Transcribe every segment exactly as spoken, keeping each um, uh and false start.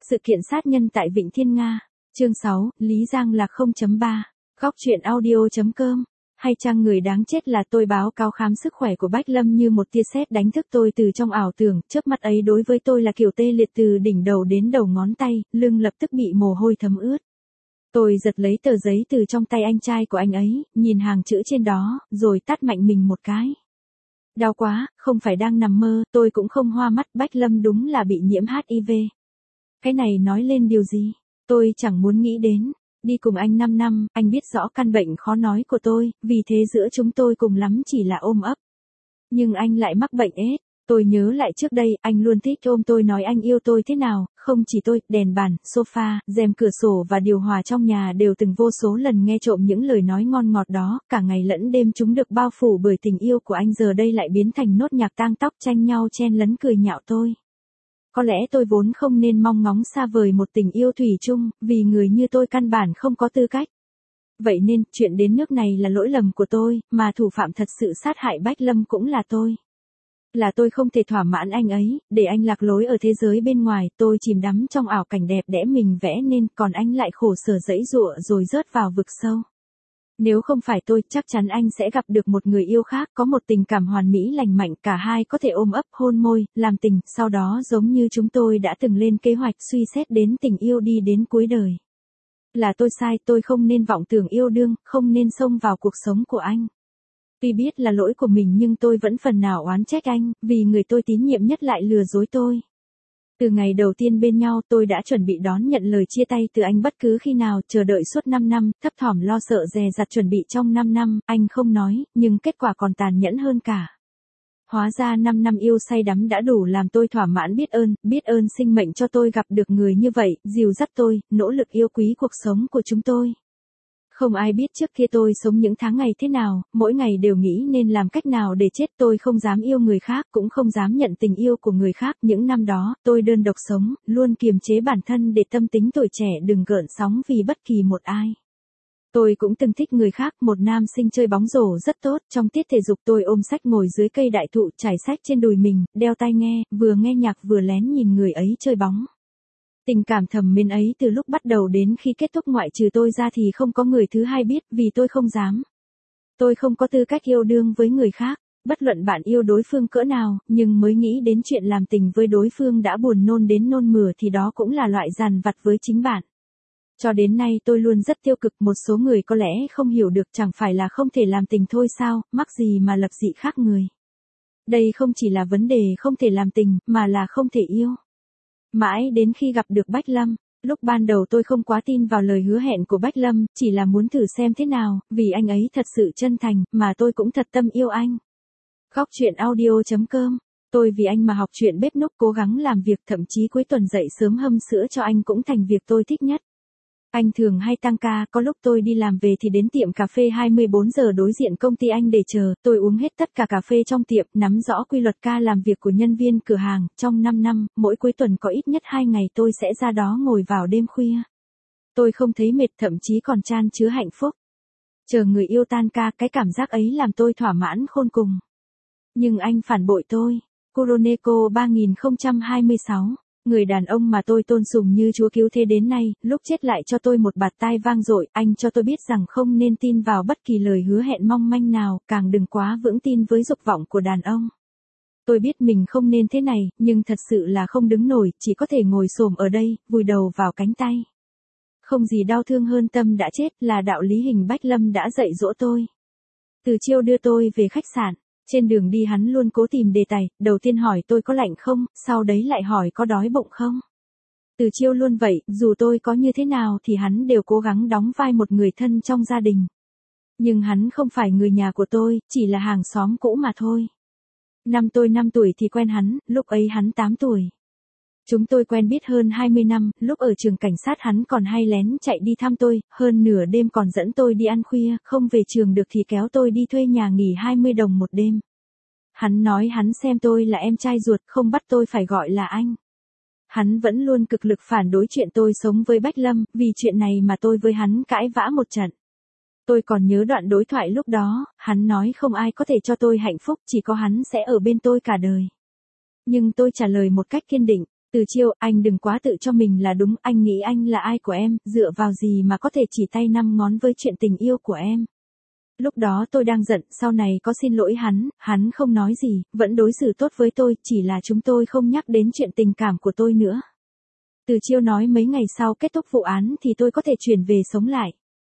Sự kiện sát nhân tại Vịnh Thiên Nga. Chương sáu, Lý Giang Lạc không chấm ba. Góc truyện audio.com. Hay chăng người đáng chết là tôi báo cáo khám sức khỏe của Bách Lâm như một tia sét đánh thức tôi từ trong ảo tưởng, chớp mắt ấy đối với tôi là kiểu tê liệt từ đỉnh đầu đến đầu ngón tay, lưng lập tức bị mồ hôi thấm ướt. Tôi giật lấy tờ giấy từ trong tay anh trai của anh ấy, nhìn hàng chữ trên đó, rồi tát mạnh mình một cái. Đau quá, không phải đang nằm mơ, tôi cũng không hoa mắt, Bách Lâm đúng là bị nhiễm hát i vê. Cái này nói lên điều gì? Tôi chẳng muốn nghĩ đến. Đi cùng anh năm năm, anh biết rõ căn bệnh khó nói của tôi, vì thế giữa chúng tôi cùng lắm chỉ là ôm ấp. Nhưng anh lại mắc bệnh ết. Tôi nhớ lại trước đây, anh luôn thích ôm tôi nói anh yêu tôi thế nào, không chỉ tôi, đèn bàn, sofa, rèm cửa sổ và điều hòa trong nhà đều từng vô số lần nghe trộm những lời nói ngon ngọt đó, cả ngày lẫn đêm chúng được bao phủ bởi tình yêu của anh, giờ đây lại biến thành nốt nhạc tang tóc tranh nhau chen lấn cười nhạo tôi. Có lẽ tôi vốn không nên mong ngóng xa vời một tình yêu thủy chung, vì người như tôi căn bản không có tư cách. Vậy nên, chuyện đến nước này là lỗi lầm của tôi, mà thủ phạm thật sự sát hại Bách Lâm cũng là tôi. Là tôi không thể thỏa mãn anh ấy, để anh lạc lối ở thế giới bên ngoài, tôi chìm đắm trong ảo cảnh đẹp đẽ mình vẽ nên, còn anh lại khổ sở giãy giụa rồi rớt vào vực sâu. Nếu không phải tôi, chắc chắn anh sẽ gặp được một người yêu khác, có một tình cảm hoàn mỹ lành mạnh, cả hai có thể ôm ấp, hôn môi, làm tình, sau đó giống như chúng tôi đã từng lên kế hoạch suy xét đến tình yêu đi đến cuối đời. Là tôi sai, tôi không nên vọng tưởng yêu đương, không nên xông vào cuộc sống của anh. Tuy biết là lỗi của mình nhưng tôi vẫn phần nào oán trách anh, vì người tôi tín nhiệm nhất lại lừa dối tôi. Từ ngày đầu tiên bên nhau tôi đã chuẩn bị đón nhận lời chia tay từ anh bất cứ khi nào, chờ đợi suốt năm năm, thấp thỏm lo sợ dè dặt chuẩn bị trong năm năm, anh không nói, nhưng kết quả còn tàn nhẫn hơn cả. Hóa ra năm năm yêu say đắm đã đủ làm tôi thỏa mãn, biết ơn, biết ơn sinh mệnh cho tôi gặp được người như vậy, dìu dắt tôi, nỗ lực yêu quý cuộc sống của chúng tôi. Không ai biết trước kia tôi sống những tháng ngày thế nào, mỗi ngày đều nghĩ nên làm cách nào để chết, tôi không dám yêu người khác, cũng không dám nhận tình yêu của người khác, những năm đó, tôi đơn độc sống, luôn kiềm chế bản thân để tâm tính tuổi trẻ đừng gợn sóng vì bất kỳ một ai. Tôi cũng từng thích người khác, một nam sinh chơi bóng rổ rất tốt, trong tiết thể dục tôi ôm sách ngồi dưới cây đại thụ, trải sách trên đùi mình, đeo tai nghe, vừa nghe nhạc vừa lén nhìn người ấy chơi bóng. Tình cảm thầm mến ấy từ lúc bắt đầu đến khi kết thúc ngoại trừ tôi ra thì không có người thứ hai biết, vì tôi không dám. Tôi không có tư cách yêu đương với người khác, bất luận bạn yêu đối phương cỡ nào, nhưng mới nghĩ đến chuyện làm tình với đối phương đã buồn nôn đến nôn mửa thì đó cũng là loại dằn vặt với chính bạn. Cho đến nay tôi luôn rất tiêu cực, một số người có lẽ không hiểu được, chẳng phải là không thể làm tình thôi sao, mắc gì mà lập dị khác người. Đây không chỉ là vấn đề không thể làm tình, mà là không thể yêu. Mãi đến khi gặp được Bách Lâm, lúc ban đầu tôi không quá tin vào lời hứa hẹn của Bách Lâm, chỉ là muốn thử xem thế nào, vì anh ấy thật sự chân thành, mà tôi cũng thật tâm yêu anh. Góc truyện audio.com. Tôi vì anh mà học chuyện bếp núc, cố gắng làm việc, thậm chí cuối tuần dậy sớm hâm sữa cho anh cũng thành việc tôi thích nhất. Anh thường hay tăng ca, có lúc tôi đi làm về thì đến tiệm cà phê hai mươi bốn giờ đối diện công ty anh để chờ, tôi uống hết tất cả cà phê trong tiệm, nắm rõ quy luật ca làm việc của nhân viên cửa hàng, trong năm năm, mỗi cuối tuần có ít nhất hai ngày tôi sẽ ra đó ngồi vào đêm khuya. Tôi không thấy mệt, thậm chí còn chan chứa hạnh phúc. Chờ người yêu tan ca, cái cảm giác ấy làm tôi thỏa mãn khôn cùng. Nhưng anh phản bội tôi. Kuroneko ba không hai sáu. Người đàn ông mà tôi tôn sùng như chúa cứu thế đến nay, lúc chết lại cho tôi một bạt tai vang dội, anh cho tôi biết rằng không nên tin vào bất kỳ lời hứa hẹn mong manh nào, càng đừng quá vững tin với dục vọng của đàn ông. Tôi biết mình không nên thế này, nhưng thật sự là không đứng nổi, chỉ có thể ngồi xổm ở đây, vùi đầu vào cánh tay. Không gì đau thương hơn tâm đã chết, là đạo lý hình Bách Lâm đã dạy dỗ tôi. Từ chiều đưa tôi về khách sạn. Trên đường đi hắn luôn cố tìm đề tài, đầu tiên hỏi tôi có lạnh không, sau đấy lại hỏi có đói bụng không. Từ chiêu luôn vậy, dù tôi có như thế nào thì hắn đều cố gắng đóng vai một người thân trong gia đình. Nhưng hắn không phải người nhà của tôi, chỉ là hàng xóm cũ mà thôi. Năm tôi năm tuổi thì quen hắn, lúc ấy hắn tám tuổi. Chúng tôi quen biết hơn hai mươi năm, lúc ở trường cảnh sát hắn còn hay lén chạy đi thăm tôi, hơn nửa đêm còn dẫn tôi đi ăn khuya, không về trường được thì kéo tôi đi thuê nhà nghỉ hai mươi đồng một đêm. Hắn nói hắn xem tôi là em trai ruột, không bắt tôi phải gọi là anh. Hắn vẫn luôn cực lực phản đối chuyện tôi sống với Bách Lâm, vì chuyện này mà tôi với hắn cãi vã một trận. Tôi còn nhớ đoạn đối thoại lúc đó, hắn nói không ai có thể cho tôi hạnh phúc, chỉ có hắn sẽ ở bên tôi cả đời. Nhưng tôi trả lời một cách kiên định. Từ Chiêu, anh đừng quá tự cho mình là đúng, anh nghĩ anh là ai của em, dựa vào gì mà có thể chỉ tay năm ngón với chuyện tình yêu của em. Lúc đó tôi đang giận, sau này có xin lỗi hắn, hắn không nói gì, vẫn đối xử tốt với tôi, chỉ là chúng tôi không nhắc đến chuyện tình cảm của tôi nữa. Từ Chiêu nói mấy ngày sau kết thúc vụ án thì tôi có thể chuyển về sống lại.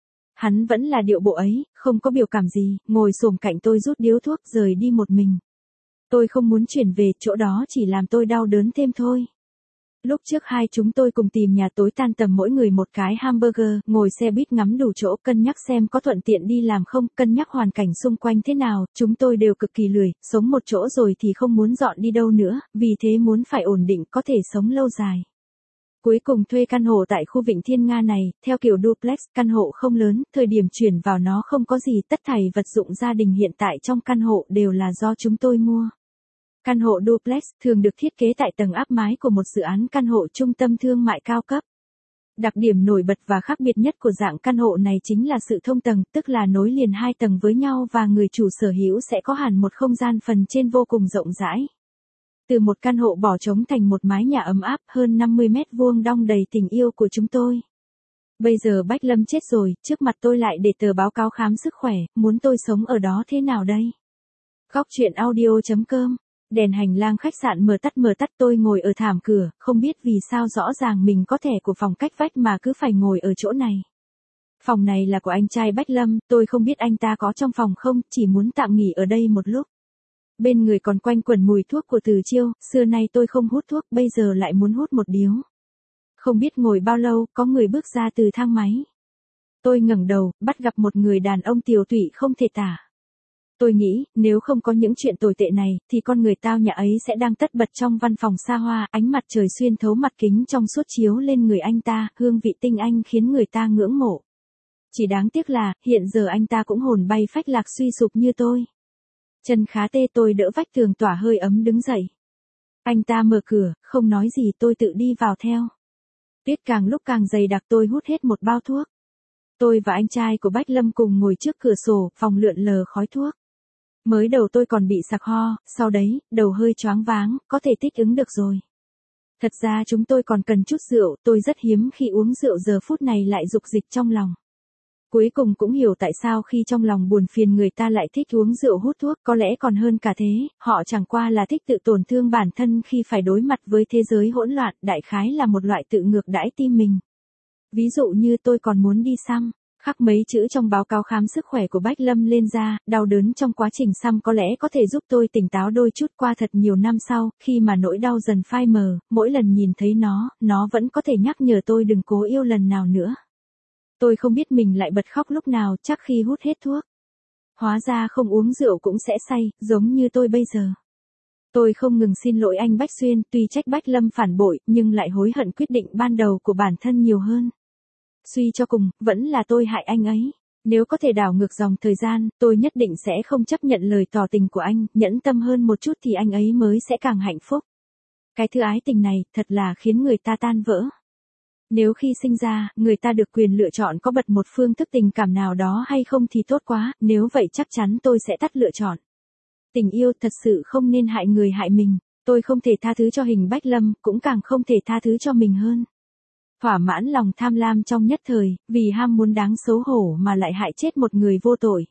Hắn vẫn là điệu bộ ấy, không có biểu cảm gì, ngồi xổm cạnh tôi rút điếu thuốc rời đi một mình. Tôi không muốn chuyển về, chỗ đó chỉ làm tôi đau đớn thêm thôi. Lúc trước hai chúng tôi cùng tìm nhà tối tan tầm mỗi người một cái hamburger, ngồi xe buýt ngắm đủ chỗ, cân nhắc xem có thuận tiện đi làm không, cân nhắc hoàn cảnh xung quanh thế nào, chúng tôi đều cực kỳ lười, sống một chỗ rồi thì không muốn dọn đi đâu nữa, vì thế muốn phải ổn định có thể sống lâu dài. Cuối cùng thuê căn hộ tại khu Vịnh Thiên Nga này, theo kiểu duplex, căn hộ không lớn, thời điểm chuyển vào nó không có gì, tất thảy vật dụng gia đình hiện tại trong căn hộ đều là do chúng tôi mua. Căn hộ duplex thường được thiết kế tại tầng áp mái của một dự án căn hộ trung tâm thương mại cao cấp. Đặc điểm nổi bật và khác biệt nhất của dạng căn hộ này chính là sự thông tầng, tức là nối liền hai tầng với nhau và người chủ sở hữu sẽ có hẳn một không gian phần trên vô cùng rộng rãi. Từ một căn hộ bỏ trống thành một mái nhà ấm áp hơn năm mươi mét vuông đong đầy tình yêu của chúng tôi. Bây giờ Bách Lâm chết rồi, trước mặt tôi lại để tờ báo cáo khám sức khỏe, muốn tôi sống ở đó thế nào đây? Góc chuyện audio chấm com. Đèn hành lang khách sạn mờ tắt mờ tắt, tôi ngồi ở thảm cửa, không biết vì sao rõ ràng mình có thẻ của phòng cách vách mà cứ phải ngồi ở chỗ này. Phòng này là của anh trai Bách Lâm, tôi không biết anh ta có trong phòng không, chỉ muốn tạm nghỉ ở đây một lúc. Bên người còn quanh quẩn mùi thuốc của Từ Chiêu, xưa nay tôi không hút thuốc, bây giờ lại muốn hút một điếu. Không biết ngồi bao lâu, có người bước ra từ thang máy. Tôi ngẩng đầu, bắt gặp một người đàn ông tiều tụy không thể tả. Tôi nghĩ, nếu không có những chuyện tồi tệ này, thì con người tao nhã ấy sẽ đang tất bật trong văn phòng xa hoa, ánh mặt trời xuyên thấu mặt kính trong suốt chiếu lên người anh ta, hương vị tinh anh khiến người ta ngưỡng mộ. Chỉ đáng tiếc là, hiện giờ anh ta cũng hồn bay phách lạc suy sụp như tôi. Chân khá tê, tôi đỡ vách tường tỏa hơi ấm đứng dậy. Anh ta mở cửa, không nói gì, tôi tự đi vào theo. Tuyết càng lúc càng dày đặc, tôi hút hết một bao thuốc. Tôi và anh trai của Bách Lâm cùng ngồi trước cửa sổ, phòng lượn lờ khói thuốc. Mới đầu tôi còn bị sặc ho, sau đấy, đầu hơi choáng váng, có thể thích ứng được rồi. Thật ra chúng tôi còn cần chút rượu, tôi rất hiếm khi uống rượu, giờ phút này lại dục dịch trong lòng. Cuối cùng cũng hiểu tại sao khi trong lòng buồn phiền người ta lại thích uống rượu hút thuốc, có lẽ còn hơn cả thế, họ chẳng qua là thích tự tổn thương bản thân khi phải đối mặt với thế giới hỗn loạn, đại khái là một loại tự ngược đãi tim mình. Ví dụ như tôi còn muốn đi xăm. Khắc mấy chữ trong báo cáo khám sức khỏe của Bách Lâm lên da, đau đớn trong quá trình xăm có lẽ có thể giúp tôi tỉnh táo đôi chút. Qua thật nhiều năm sau, khi mà nỗi đau dần phai mờ, mỗi lần nhìn thấy nó, nó vẫn có thể nhắc nhở tôi đừng cố yêu lần nào nữa. Tôi không biết mình lại bật khóc lúc nào, chắc khi hút hết thuốc. Hóa ra không uống rượu cũng sẽ say, giống như tôi bây giờ. Tôi không ngừng xin lỗi anh Bách Xuyên, tuy trách Bách Lâm phản bội, nhưng lại hối hận quyết định ban đầu của bản thân nhiều hơn. Suy cho cùng, vẫn là tôi hại anh ấy. Nếu có thể đảo ngược dòng thời gian, tôi nhất định sẽ không chấp nhận lời tỏ tình của anh, nhẫn tâm hơn một chút thì anh ấy mới sẽ càng hạnh phúc. Cái thứ ái tình này, thật là khiến người ta tan vỡ. Nếu khi sinh ra, người ta được quyền lựa chọn có bật một phương thức tình cảm nào đó hay không thì tốt quá, nếu vậy chắc chắn tôi sẽ tắt lựa chọn. Tình yêu thật sự không nên hại người hại mình, tôi không thể tha thứ cho hình Bách Lâm, cũng càng không thể tha thứ cho mình hơn. Thỏa mãn lòng tham lam trong nhất thời, vì ham muốn đáng xấu hổ mà lại hại chết một người vô tội.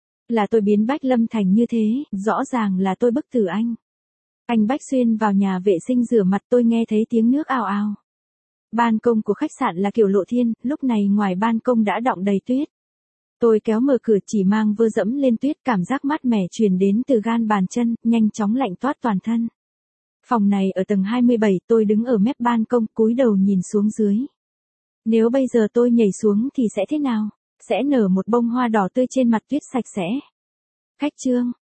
Là tôi biến Bách Lâm thành như thế, rõ ràng là tôi bức tử anh. Anh Bách Xuyên vào nhà vệ sinh rửa mặt, tôi nghe thấy tiếng nước ào ào. Ban công của khách sạn là kiểu lộ thiên, lúc này ngoài ban công đã đọng đầy tuyết. Tôi kéo mở cửa chỉ mang vơ dẫm lên tuyết, cảm giác mát mẻ truyền đến từ gan bàn chân, nhanh chóng lạnh toát toàn thân. Phòng này ở tầng hai mươi bảy, tôi đứng ở mép ban công, cúi đầu nhìn xuống dưới. Nếu bây giờ tôi nhảy xuống thì sẽ thế nào? Sẽ nở một bông hoa đỏ tươi trên mặt tuyết sạch sẽ. Khách trương.